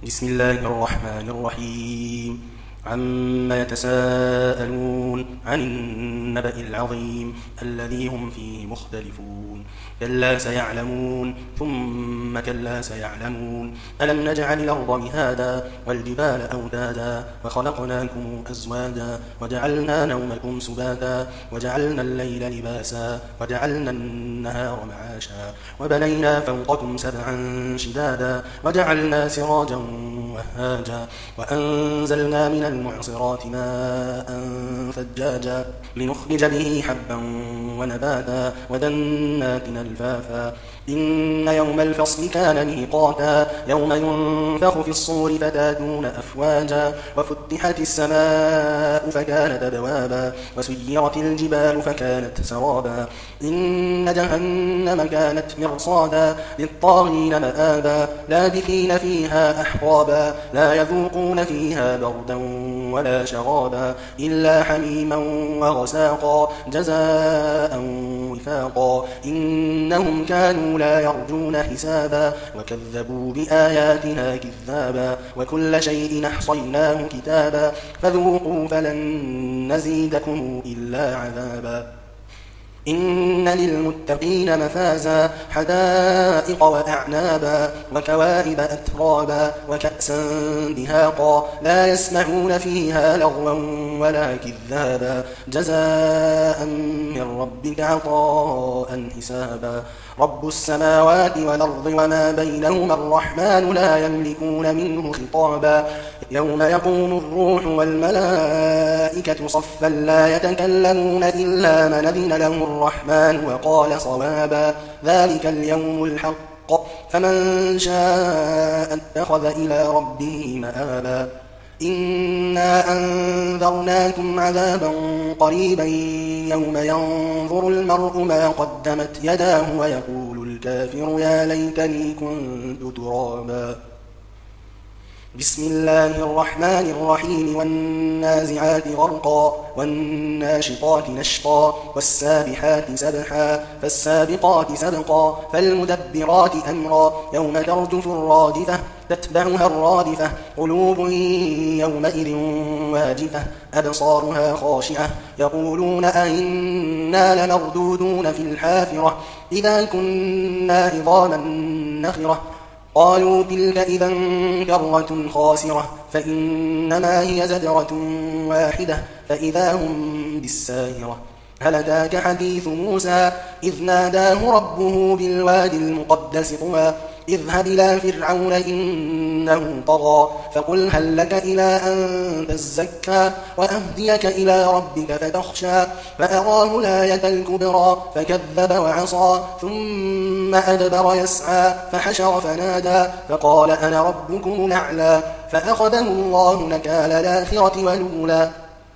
بسم الله الرحمن الرحيم عما يتساءلون عن النبأ العظيم الذي هم فيه مختلفون كلا سيعلمون ثم كلا سيعلمون ألم نجعل الأرض مهادا والجبال أوتادا وخلقناكم أزواجا وجعلنا نومكم سباتا وجعلنا الليل لباسا وجعلنا النهار معاشا وبنينا فوقكم سبعا شدادا وجعلنا سراجا وهاجا وأنزلنا من المعصرات ماء ثجاجا لنخرج به حبا ونباتا وجنات ألفافا إن يوم الفصل كان ميقاتا يوم ينفخ في الصور فتاتون أفواجا وفتحت السماء فكانت أبوابا وسيرت الجبال فكانت سرابا إن جهنم كانت مرصادا للطاغين مآبا لابثين فيها أحقابا لا يذوقون فيها بردا ولا شرابا إلا حميما وغساقا جزاء وفاقا إنهم كانوا لا يرجون حسابا وكذبوا بآياتنا كذابا وكل شيء أحصيناه كتابا فذوقوا فلن نزيدكم إلا عذابا إن للمتقين مفازا حدائق وأعنابا وكواعب أترابا وكأسا دهاقا لا يسمعون فيها لغوا ولا كذابا جزاء من ربك عطاء حسابا رب السماوات والأرض وما بينهما الرحمن لا يملكون منه خطابا يوم يقوم الروح والملائكة صفا لا يتكلمون إلا من أذن له الرحمن وقال صوابا ذلك اليوم الحق فمن شاء اتخذ إلى ربه مآبا إنا أنذرناكم عذابا قريبا يوم ينظر المرء ما قدمت يداه ويقول الكافر يا ليتني كنت ترابا بسم الله الرحمن الرحيم والنازعات غرقا والناشطات نشطا والسابحات سبحا فالسابقات سبقا فالمدبرات أمرا يوم ترجف الرادفة تتبعها الرادفة قلوب يومئذ واجفة أبصارها خاشعة يقولون أئنا لمردودون في الحافرة إذا كنا عظاما نخرة قالوا تلك إذا كرة خاسرة فإنما هي زجرة واحدة فإذا هم بالساهرة هل أتاك حديث موسى إذ ناداه ربه بالوادي المقدس طوى اذهب إلى فرعون إنه طغى فقل هل لك إلى أن تزكى وأهديك إلى ربك فتخشى فأراه الآية الكبرى فكذب وعصى ثم أدبر يسعى فحشر فنادى فقال أنا ربكم الأعلى فأخذه الله نكال الآخرة والأولى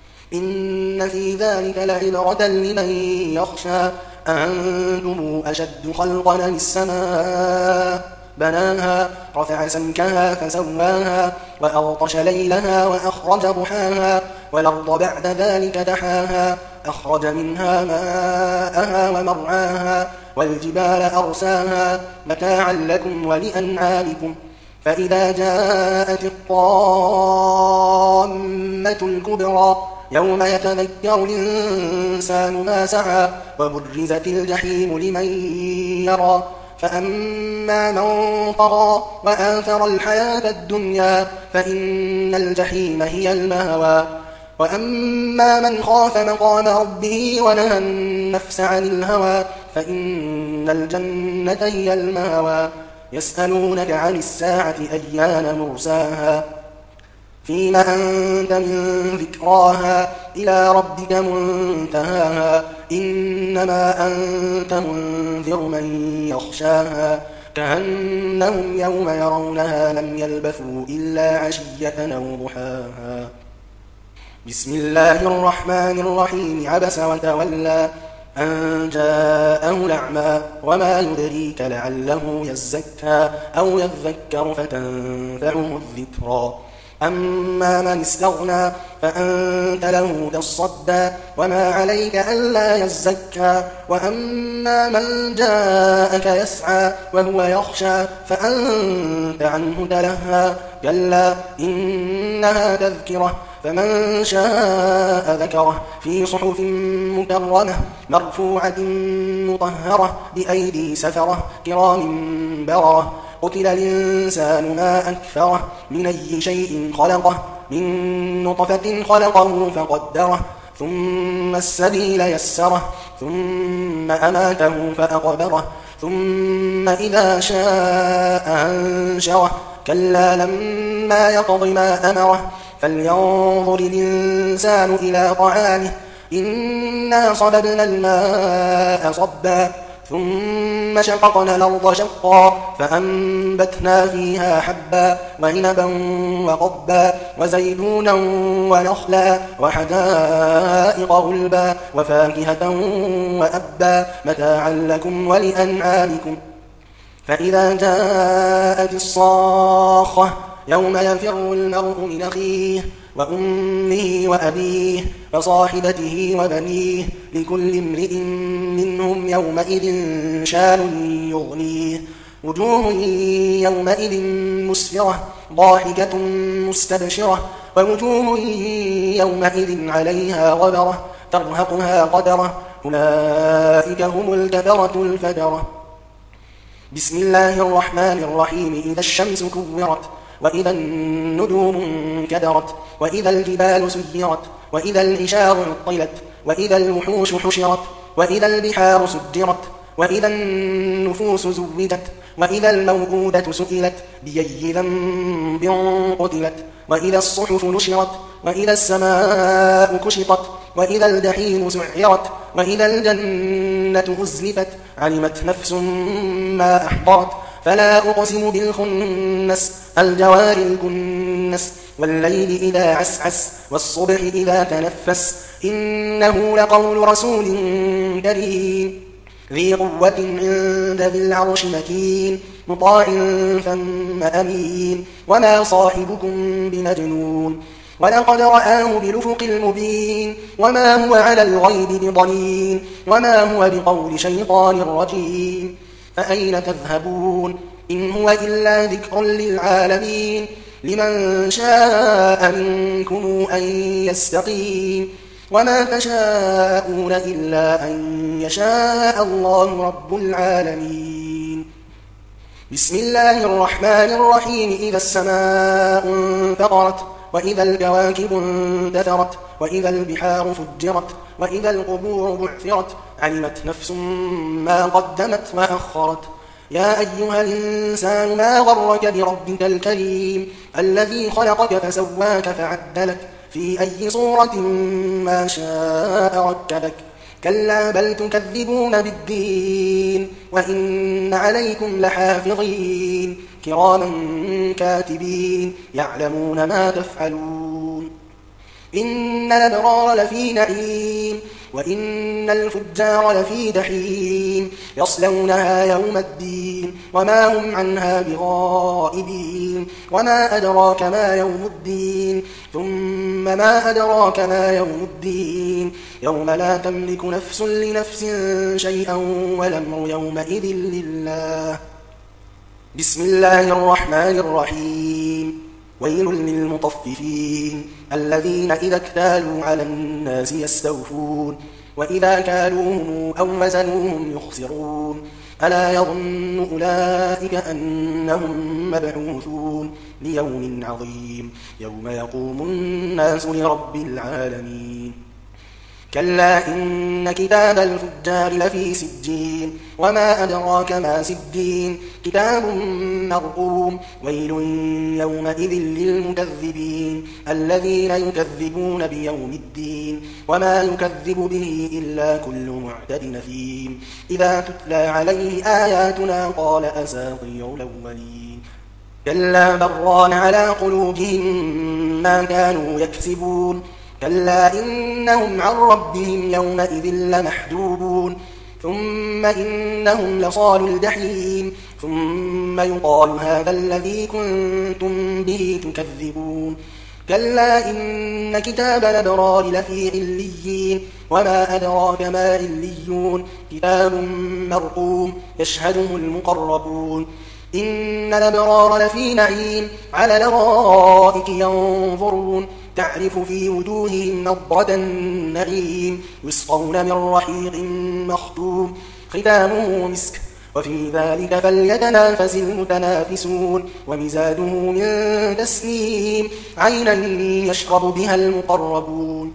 إن في ذلك لعبرة لمن يخشى أأنتم أشد خلقا من السماء بناها رفع سمكها فسواها وأغطش ليلها وأخرج ضحاها والأرض بعد ذلك دحاها أخرج منها ماءها ومرعاها والجبال أرساها متاعا لكم ولأنعامكم فإذا جاءت الطامة الكبرى يوم يتذكر الإنسان ما سعى وبرزت الجحيم لمن يرى فأما من طغى وآثر الحياة الدنيا فإن الجحيم هي المأوى وأما من خاف مقام ربه ونهى النفس عن الهوى فإن الجنة هي المأوى يسألونك عن الساعة أيان مرساها فيم أنت من ذكراها إلى ربك منتهاها إنما أنت منذر من يخشاها كأنهم يوم يرونها لم يلبثوا إلا عشية أو ضحاها بسم الله الرحمن الرحيم عبس وتولى أن جاءه الأعمى وما يدريك لعله يزكى أو يذكر فتنفعه الذكرى أما من استغنى فأنت له تصدى وما عليك ألا يزكى وأما من جاءك يسعى وهو يخشى فأنت عنه تلهى كلا إنها تذكرة فمن شاء ذكره في صحف مكرمة مرفوعة مطهرة بأيدي سفرة كرام بررة قتل الإنسان ما أكفره من أي شيء خلقه من نطفة خلقه فقدره ثم السبيل يسره ثم أماته فأقبره ثم إذا شاء أنشره كلا لما يقض ما أمره فلينظر الإنسان إلى طعامه إنا صببنا الماء صبا ثم شققنا الأرض شقا فأنبتنا فيها حبا وعنبا وقضبا وزيتونا ونخلا وحدائق غلبا وفاكهة وأبا متاعا لكم ولأنعامكم فإذا جاءت الصاخة يوم يفر المرء من أخيه وأمه وأبيه وصاحبته وبنيه لكل امرئ منهم يومئذ شان يغنيه وجوه يومئذ مسفرة ضاحكة مستبشرة ووجوه يومئذ عليها غبرة ترهقها قدرة أولئك هم الكفرة الفجرة بسم الله الرحمن الرحيم إذا الشمس كورت وإذا النجوم انكدرت وإذا الجبال سيرت وإذا العشار عطلت وإذا الوحوش حشرت وإذا البحار سجرت وإذا النفوس زوجت وإذا الموءودة سئلت بأي ذنب قتلت وإذا الصحف نشرت وإذا السماء كشطت وإذا الجحيم سعرت وإذا الجنة أزلفت علمت نفس ما أحضرت فلا أقسم بالخنس الجوار الكنس والليل إذا عسعس والصبح إذا تنفس إنه لقول رسول كريم ذي قوة عند ذي العرش مكين مطاع ثم أمين وما صاحبكم بمجنون ولقد رآه بالأفق المبين وما هو على الغيب بضنين وما هو بقول شيطان رجيم فأين تذهبون إن هو إلا ذكر للعالمين لمن شاء منكم أن يستقيم وما تشاءون إلا أن يشاء الله رب العالمين بسم الله الرحمن الرحيم إذا السماء انفطرت وإذا الكواكب انتثرت وإذا البحار فجرت وإذا القبور بعثرت علمت نفس ما قدمت وأخرت يا أيها الإنسان ما غرك بربك الكريم الذي خلقك فسواك فعدلك في أي صورة ما شاء ركبك كلا بل تكذبون بالدين وإن عليكم لحافظين كراما كاتبين يعلمون ما تفعلون إن الأبرار لفي نعيم وإن الفجار لفي جحيم يصلونها يوم الدين وما هم عنها بغائبين وما أدراك ما يوم الدين ثم ما أدراك ما يوم الدين يوم لا تملك نفس لنفس شيئا والأمر يومئذ لله بسم الله الرحمن الرحيم ويل للمطففين الذين إذا اكتالوا على الناس يستوفون وإذا كالوهم أو وزنوهم يخسرون ألا يظن أولئك أنهم مبعوثون ليوم عظيم يوم يقوم الناس لرب العالمين كلا إن كتاب الفجار لفي سجين وما أدراك ما سجين كتاب مرقوم ويل يومئذ للمكذبين الذين يكذبون بيوم الدين وما يكذب به إلا كل معتد نثيم إذا تتلى عليه آياتنا قال أساطير الأولين كلا بران على قلوبهم ما كانوا يكسبون كلا إنهم عن ربهم يومئذ لمحجوبون ثم إنهم لصالوا الجحيم ثم يقال هذا الذي كنتم به تكذبون كلا إن كتاب الأبرار لفي عليين وما أدراك ما عليون كتاب مرقوم يشهده المقربون إن الأبرار لفي نعيم على الأرائك ينظرون تعرف في وجوههم نضرة النعيم يسقون من رحيق مختوم ختامه مسك وفي ذلك فليتنافس المتنافسون ومزاجه من تسنيم عينا يشرب بها المقربون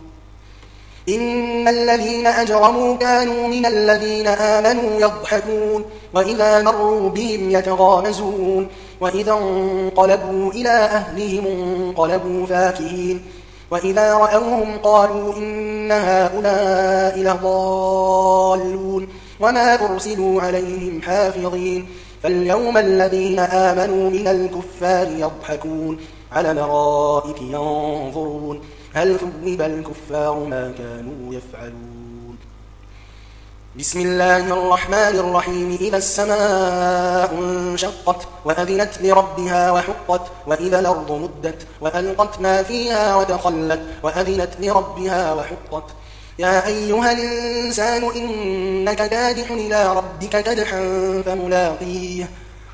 إن الذين أجرموا كانوا من الذين آمنوا يضحكون وإذا مروا بهم يتغامزون وإذا انقلبوا إلى أهلهم انقلبوا فاكهين وإذا رأوهم قالوا إن هؤلاء لضالون وما أرسلوا عليهم حافظين فاليوم الذين آمنوا من الكفار يضحكون على الأرائك ينظرون هل ثوب الكفار ما كانوا يفعلون بسم الله الرحمن الرحيم إذا السماء انشقت وأذنت لربها وحقت وإذا الأرض مدت وألقت ما فيها وتخلت وأذنت لربها وحقت يا أيها الإنسان إنك كادح إلى ربك كدحا فملاقيه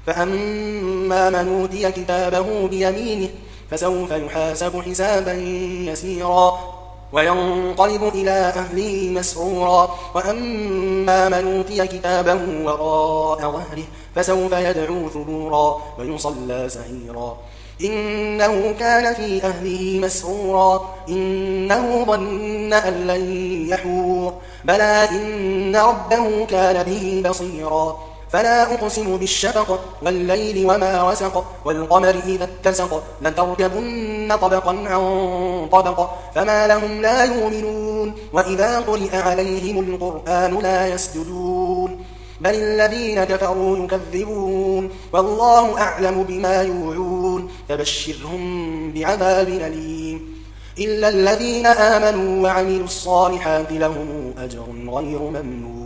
فأما من أوتي كتابه بيمينه فسوف يحاسب حسابا يسيرا وينقلب إلى أهله مسرورا وأما من أوتي كتابه وراء ظهره فسوف يدعو ثبورا ويصلى سعيرا إنه كان في أهله مسرورا إنه ظن أن لن يحور بلى إن ربه كان به بصيرا فلا أقسم بالشفق والليل وما وسق والقمر إذا اتسق لتركبن طبقا عن طبق فما لهم لا يؤمنون وإذا قرئ عليهم القرآن لا يسجدون بل الذين كفروا يكذبون والله أعلم بما يوعون فبشرهم بعذاب أليم إلا الذين آمنوا وعملوا الصالحات لهم أجر غير ممنون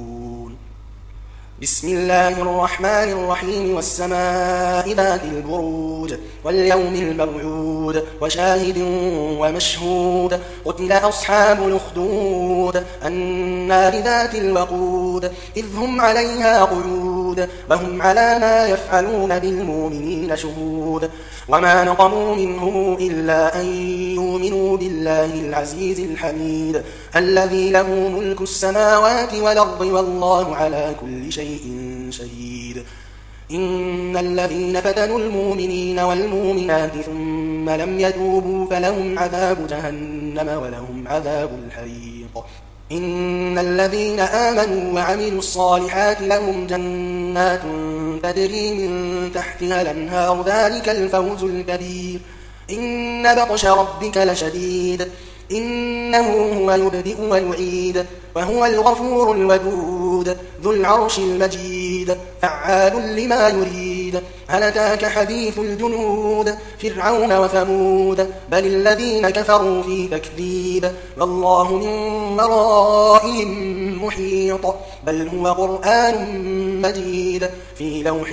بسم الله الرحمن الرحيم والسماء ذات البروج واليوم الموعود وشاهد ومشهود قتل أصحاب الأخدود النار ذات الوقود إذ هم عليها قعود وهم على ما يفعلون بالمؤمنين شهود وما نقموا منهم إلا أن يؤمنوا بالله العزيز الحميد الذي له ملك السماوات والأرض والله على كل شيء شهيد إن الذين فتنوا المؤمنين والمؤمنات ثم لم يتوبوا فلهم عذاب جهنم ولهم عذاب الحريق إن الذين آمنوا وعملوا الصالحات لهم جنات تجري من تحتها الأنهار ذلك الفوز الكبير إن بطش ربك لشديد إنه هو يبدئ ويعيد وهو الغفور الودود ذو العرش المجيد فعال لما يريد هل أتاك حديث الجنود فرعون وثمود بل الذين كفروا في تكذيب والله من ورائهم محيط بل هو قرآن مجيد في لوح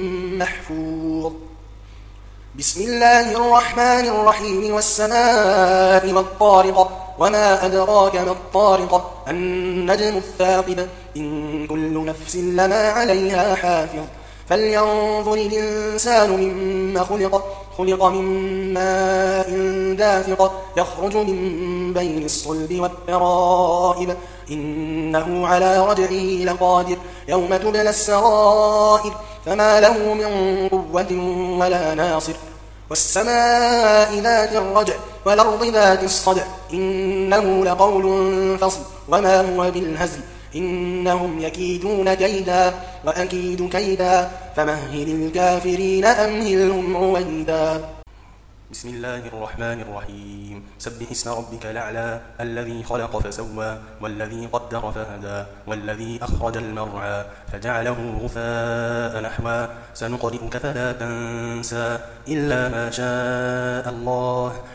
محفوظ بسم الله الرحمن الرحيم والسماء والطارق وما أدراك ما الطارق النجم الثاقب إن كل نفس لما عليها حافظ فلينظر الإنسان مما خلق من ماء دافق يخرج من بين الصلب والترائب إنه على رجعه لقادر يوم تبلى السرائر فما له من قوة ولا ناصر والسماء ذات الرجع والأرض ذات الصدع إنه لقول فصل وما هو بالهزل إنهم يكيدون كيدا وأكيد كيدا فمهل الكافرين أمهلهم رويدا بسم الله الرحمن الرحيم سبح اسم ربك الأعلى الذي خلق فسوى والذي قدر فهدى والذي أخرج المرعى فجعله غثاء نحوا سنقرئك فلا تنسى إلا ما شاء الله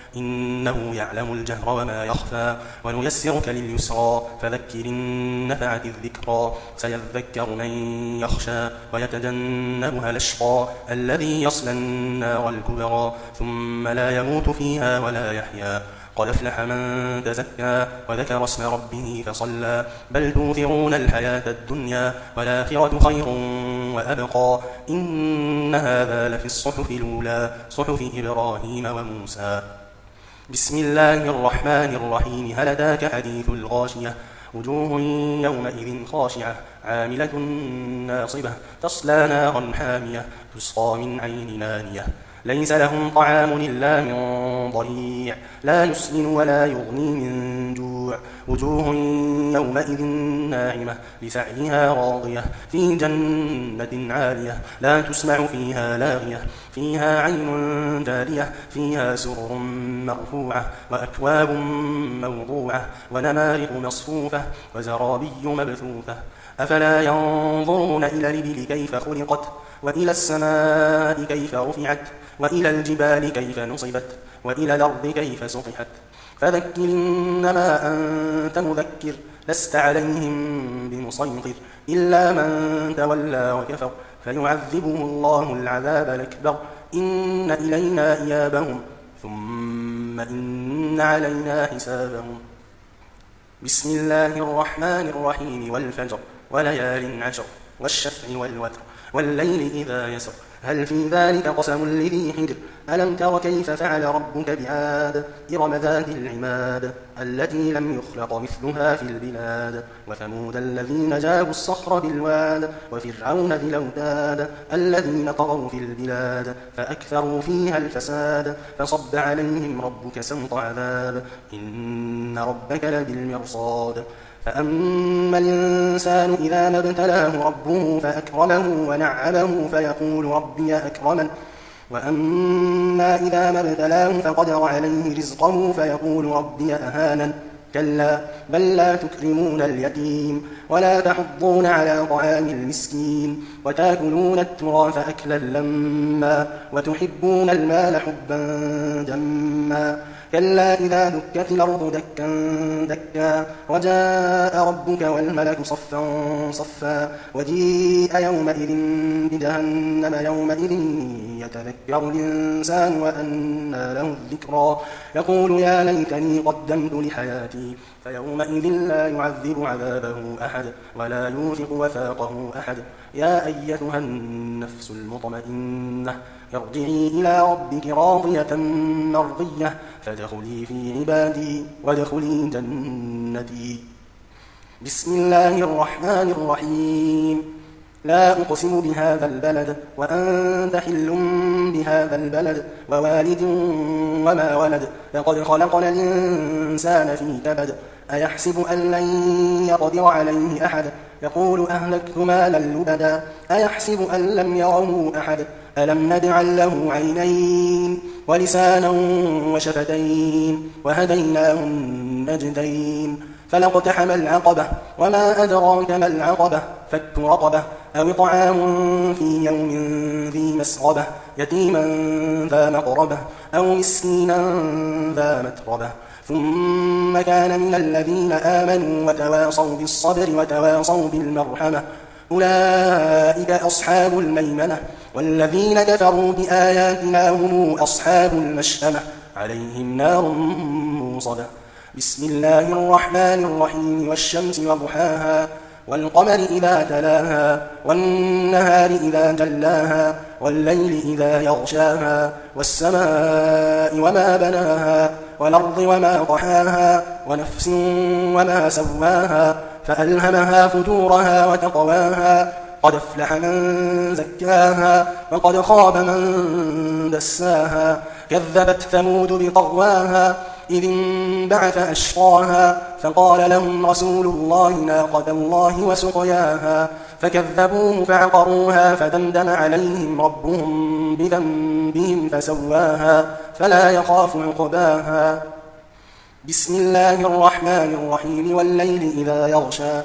إنه يعلم الجهر وما يخفى ونيسرك لليسرى فذكر إن نفعت الذكرى سيذكر من يخشى ويتجنبها الأشقى الذي يصلى النار الكبرى ثم لا يموت فيها ولا يحيا قد أفلح من تزكى وذكر اسم ربه فصلى بل توثرون الحياة الدنيا والآخرة خير وأبقى إن هذا لفي الصحف الأولى صحف إبراهيم وموسى بسم الله الرحمن الرحيم هل أتاك حديث الغاشية وجوه يومئذ خاشعة عاملة ناصبة تصلى نارا حامية تسقى من عين آنية ليس لهم طعام إلا من ضريع لا يسمن ولا يغني من جوع وجوه يومئذ ناعمة لسعيها راضية في جنة عالية لا تسمع فيها لاغية فيها عين جارية فيها سرر مرفوعة وأكواب موضوعة ونمارق مصفوفة وزرابي مبثوثة أفلا ينظرون إلى الإبل كيف خلقت وإلى السماء كيف رفعت وإلى الجبال كيف نصبت وإلى الأرض كيف سطحت فذكر إنما أنت مذكر لست عليهم بمسيطر إلا من تولى وكفر فيعذبه الله العذاب الأكبر إن إلينا إيابهم ثم إن علينا حسابهم بسم الله الرحمن الرحيم والفجر وليال عشر والشفع والوتر والليل إذا يسر هل في ذلك قسم لذي حجر ألم تر كيف فعل ربك بعاد إرم ذات العماد التي لم يخلق مثلها في البلاد وثمود الذين جابوا الصخر بالواد وفرعون ذي الأوتاد الذين طغوا في البلاد فأكثروا فيها الفساد فصب عليهم ربك سوط عذاب إن ربك لبالمرصاد فأما الإنسان إذا ما ابتلاه ربه فأكرمه ونعمه فيقول ربي أكرمن وأما إذا ما ابتلاه فقدر عليه رزقه فيقول ربي أهانن كلا بل لا تكرمون اليتيم ولا تحضون على طعام المسكين وتأكلون التراث أكلا لما وتحبون المال حبا جما كلا إذا دكت الأرض دكا دكا وجاء ربك والملك صفا صفا وجيء يومئذ بجهنم يومئذ يتذكر الإنسان وأنى له الذكرى يقول يا ليتني قدمت لحياتي فيومئذ لا يعذب عذابه أحد ولا يوثق وثاقه أحد يا أيتها النفس المطمئنة ارجعي إلى ربك راضية مرضية فادخلي في عبادي وادخلي جنتي بسم الله الرحمن الرحيم لا أقسم بهذا البلد وأنت حل بهذا البلد ووالد وما ولد لقد خلقنا الإنسان في كبد أيحسب أن لن يقدر عليه أحد يقول أهلكت مالا لبدا أيحسب أن لم يره أحد ألم نجعل له عينين ولسانا وشفتين وهديناه النجدين فلاقتحم العقبة وما أدراك ما العقبة فك رقبة أو طعام في يوم ذي مسغبة يتيما ذا مقربة أو مسكينا ذا متربة ثم كان من الذين آمنوا وتواصوا بالصبر وتواصوا بالمرحمة أولئك أصحاب الميمنة والذين كفروا بآياتنا هم أصحاب المشأمة عليهم نار موصدة بسم الله الرحمن الرحيم والشمس وضحاها والقمر إذا تلاها والنهار إذا جلاها والليل إذا يغشاها والسماء وما بناها والأرض وما طحاها ونفس وما سواها فألهمها فجورها وتقواها قد أفلح من زكاها وقد خاب من دساها كذبت ثمود بطغواها إذ انبعث أشقاها فقال لهم رسول الله ناقة الله وسقياها فكذبوه فعقروها فدمدم عليهم ربهم بذنبهم فسواها فلا يخاف عقباها بسم الله الرحمن الرحيم والليل إذا يغشى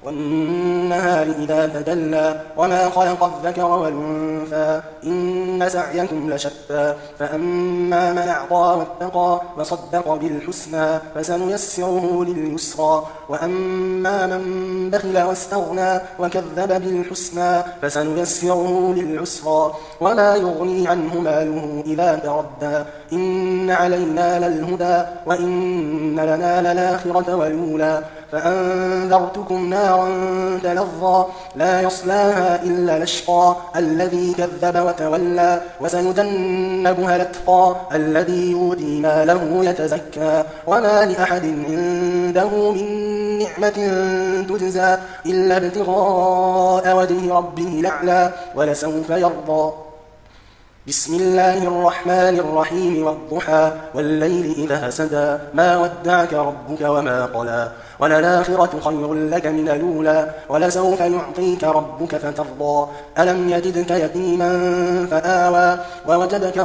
والنهار إذا تجلى وما خلق الذكر والأنثى إن سعيكم لشتى فأما من أعطى واتقى وصدق بالحسنى فسنيسره لليسرى وأما من بخل واستغنى وكذب بالحسنى فسنيسره للعسرى وما يغني عنه ماله إذا تردى إن علينا للهدى وإن لنا للآخرة والأولى فأنذرتكم نارا تلظى لا يصلاها إلا الأشقى الذي كذب وتولى وسيجنبها الأتقى الذي يؤتي ماله يتزكى وما لأحد عنده من نعمة تجزى إلا ابتغاء وجه ربه الأعلى ولسوف يرضى بسم الله الرحمن الرحيم والضحى والليل إذا سدى ما ودعك ربك وما قلى وللآخرة خير لك من الأولى ولسوف يعطيك ربك فترضى ألم يجدك يتيما فآوى ووجدك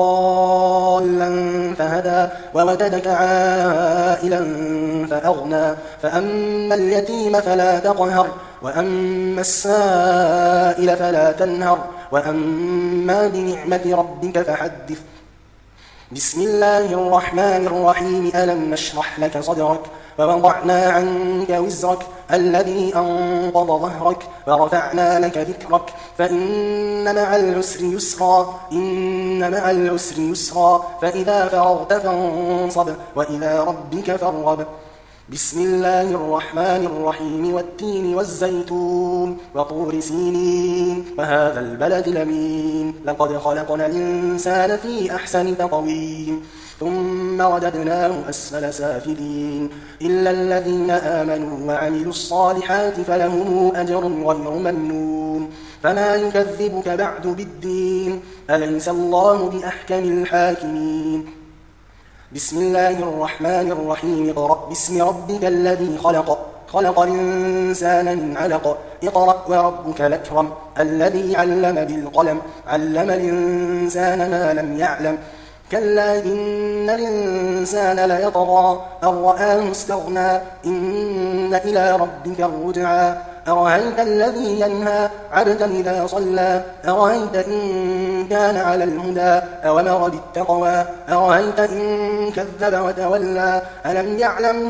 ضالا فهدى ووجدك عائلا فأغنى فأما اليتيم فلا تقهر وأما السائل فلا تنهر وأما بنعمة ربك فحدث بسم الله الرحمن الرحيم ألم نشرح لك صدرك ووضعنا عنك وزرك الذي أنقض ظهرك ورفعنا لك ذكرك فإن مع العسر يسرا إن مع العسر يسرا فإذا فرغت فانصب وإلى ربك فارغب بسم الله الرحمن الرحيم والتين والزيتون وطور سينين وهذا البلد الأمين لقد خلقنا الإنسان في أحسن تقويم ثم رددناه أسفل سافلين إلا الذين آمنوا وعملوا الصالحات فلهم أجر غير ممنون فما يكذبك بعد بالدين أليس الله بأحكم الحاكمين بسم الله الرحمن الرحيم اقرأ باسم ربك الذي خلق الإنسان من علق اقرأ وربك الأكرم الذي علم بالقلم علم الإنسان ما لم يعلم كلا إن الإنسان ليطغى أن رآه استغنى إن إلى ربك الرجعى أرأيت الذي ينهى عبدا إذا صلى أرأيت إن كان على الهدى أوامر بالتقوى أرأيت إن كذب وتولى ألم يعلم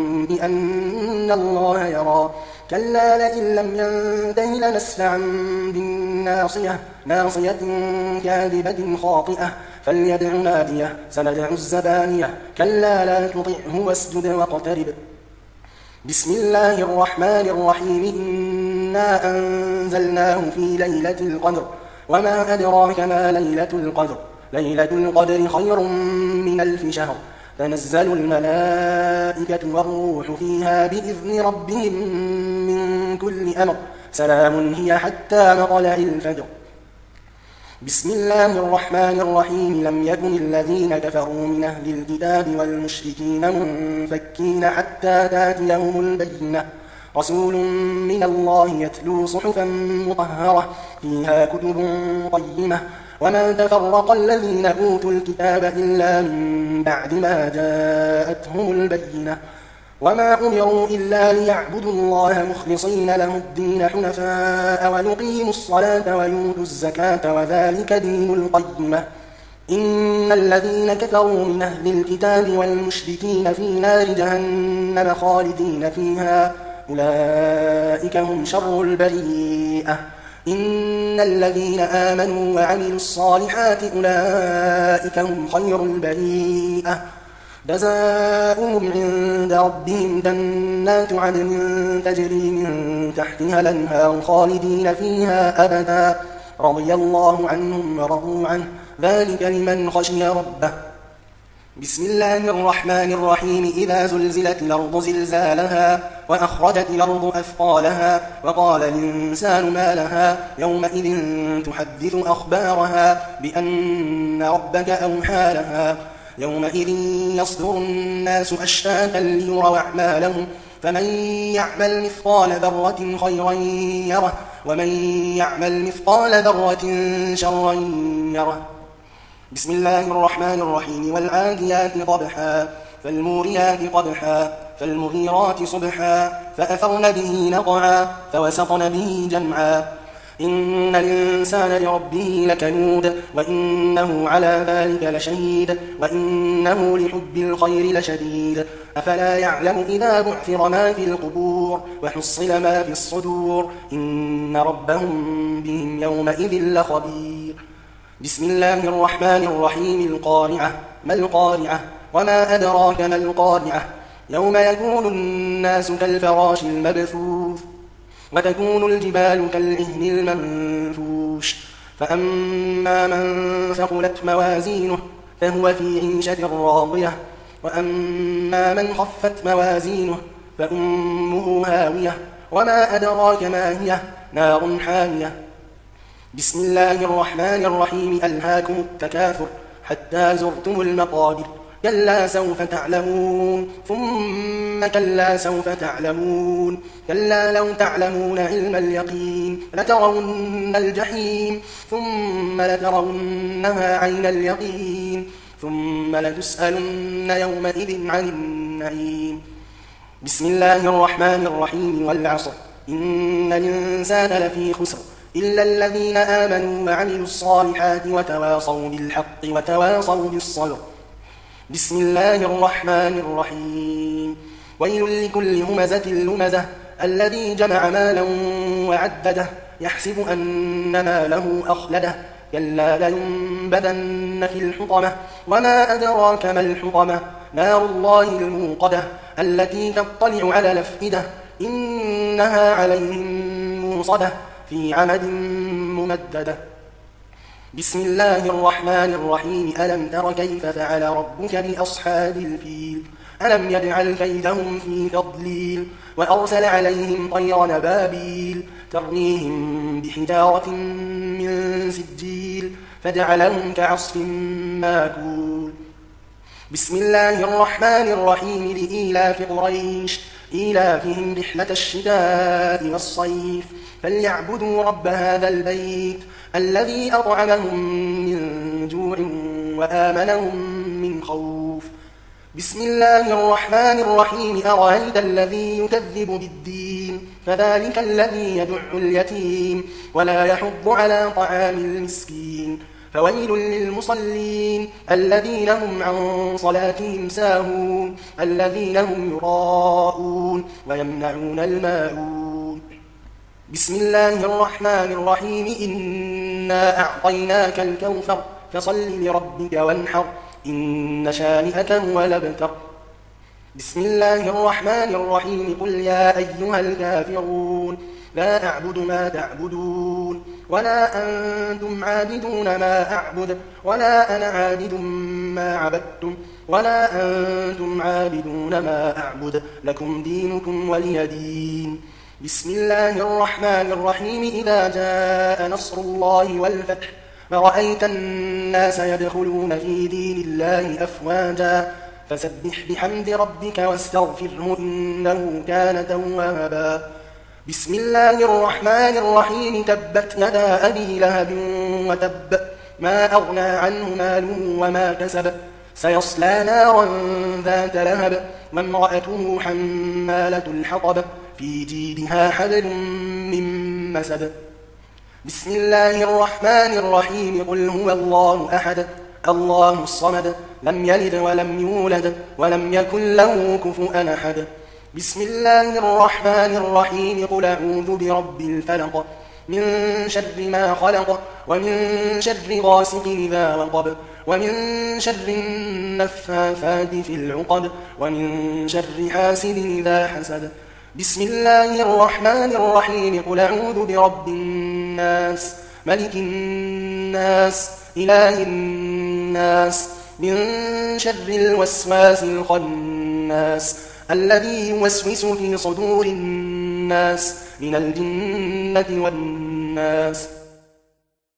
بأن الله يرى كلا لئن لم ينته لنسفعا بالناصية ناصية كاذبة خاطئة فليدع ناديه سندع الزبانية كلا لا تطعه واسجد واقترب بسم الله الرحمن الرحيم إنا أنزلناه في ليلة القدر وما أدراك ما ليلة القدر ليلة القدر خير من 1000 شهر تنزل الملائكة والروح فيها بإذن ربهم من كل أمر سلام هي حتى مطلع الفجر بسم الله الرحمن الرحيم لم يكن الذين كفروا من أهل الكتاب والمشركين منفكين حتى تأتيهم البينة رسول من الله يتلو صحفا مطهرة فيها كتب قيمة وما تفرق الذين أوتوا الكتاب إلا من بعد ما جاءتهم البينة وما أمروا إلا ليعبدوا الله مخلصين له الدين حنفاء ويقيموا الصلاة ويؤتوا الزكاة وذلك دين القيمة إن الذين كفروا من أهل الكتاب والمشركين في نار جهنم خالدين فيها أولئك هم شر البريئة إن الذين آمنوا وعملوا الصالحات أولئك هم خير البريئة جزاؤهم عند ربهم جنات عدن تجري من تحتها الأنهار خالدين فيها أبدا رضي الله عنهم ورضوا عنه ذلك لمن خشي ربه بسم الله الرحمن الرحيم إذا زلزلت الأرض زلزالها وأخرجت الأرض أثقالها وقال الإنسان ما لها يومئذ تحدث أخبارها بأن ربك أوحى لها يومئذ يصدر الناس أشتاتا ليروا أعمالهم فمن يعمل مثقال ذرة خيرا يره ومن يعمل مثقال ذرة شرا يره بسم الله الرحمن الرحيم والعاديات ضبحا فالموريات قدحا فالمغيرات صبحا فأثرن به نقعا فوسطن به جمعا إن الإنسان لربه لكنود وإنه على ذلك لشهيد وإنه لحب الخير لشديد أفلا يعلم إذا بعثر ما في القبور وحصل ما في الصدور إن ربهم بهم يومئذ لخبير. بسم الله الرحمن الرحيم. القارعة. ما القارعة؟ وما أدراك ما القارعة؟ يوم يكون الناس كالفراش المبثوث وتكون الجبال كالعهن المنفوش فأما من ثقلت موازينه فهو في عيشة راضية وأما من خفت موازينه فأمه هاوية وما أدراك ما هي نار حامية. بسم الله الرحمن الرحيم. ألهاكم التكاثر حتى زرتم المقابر كلا سوف تعلمون ثم كلا سوف تعلمون كلا لو تعلمون علم اليقين لترون الجحيم ثم لترونها عين اليقين ثم لتسألن يومئذ عن النعيم. بسم الله الرحمن الرحيم. والعصر إن الإنسان لفي خسر إلا الذين آمنوا وعملوا الصالحات وتواصوا بالحق وتواصوا بالصبر. بسم الله الرحمن الرحيم. ويل لكل همزة لمزة الذي جمع مالا وعدده يحسب أن ماله أخلده كلا لينبذن في الحطمة وما أدراك ما الحطمة نار الله الموقدة التي تطلع على الأفئدة إنها عليهم موصدة في عمد ممددة. بسم الله الرحمن الرحيم. ألم تر كيف فعل ربك بأصحاب الفيل ألم يجعل كيدهم في تضليل وأرسل عليهم طيرا نبابيل ترميهم بحجارة من سجيل فجعلهم كعصف ماكول. بسم الله الرحمن الرحيم. لإيلاف قريش إيلافهم رحلة الشتاء والصيف فليعبدوا رب هذا البيت الذي أطعمهم من جوع وآمنهم من خوف. بسم الله الرحمن الرحيم. أرأيت الذي يكذب بالدين فذلك الذي يدع اليتيم ولا يحض على طعام المسكين فويل للمصلين الذين هم عن صلاتهم ساهون الذين هم يراءون ويمنعون الماعون. بسم الله الرحمن الرحيم. إنا أعطيناك الكوثر فصل لربك وانحر إن شانئك هو الأبتر. بسم الله الرحمن الرحيم. قل يا أيها الكافرون لا أعبد ما تعبدون ولا أنتم عابدون ما أعبد ولا أنا عابد ما عبدتم ولا أنتم عابدون ما أعبد لكم دينكم ولي دين. بسم الله الرحمن الرحيم. إذا جاء نصر الله والفتح ورأيت الناس يدخلون في دين الله أفواجا فسبح بحمد ربك واستغفره إنه كان توابا. بسم الله الرحمن الرحيم. تبت يدا أبي لهب وتب ما أغنى عنه ماله وما كسب سيصلى نارا ذات لهب وامرأته حمالة الحطب في جيدها حبل من مسد. بسم الله الرحمن الرحيم. قل هو الله أحد الله الصمد لم يلد ولم يولد ولم يكن له كفؤا أحد. بسم الله الرحمن الرحيم. قل أعوذ برب الفلق من شر ما خلق ومن شر غاسق إذا وقب ومن شر النفاثات في العقد ومن شر حاسد إذا حسد. بسم الله الرحمن الرحيم. قل أعوذ برب الناس ملك الناس إله الناس من شر الوسواس الخناس الذي يوسوس في صدور الناس من الجنة والناس.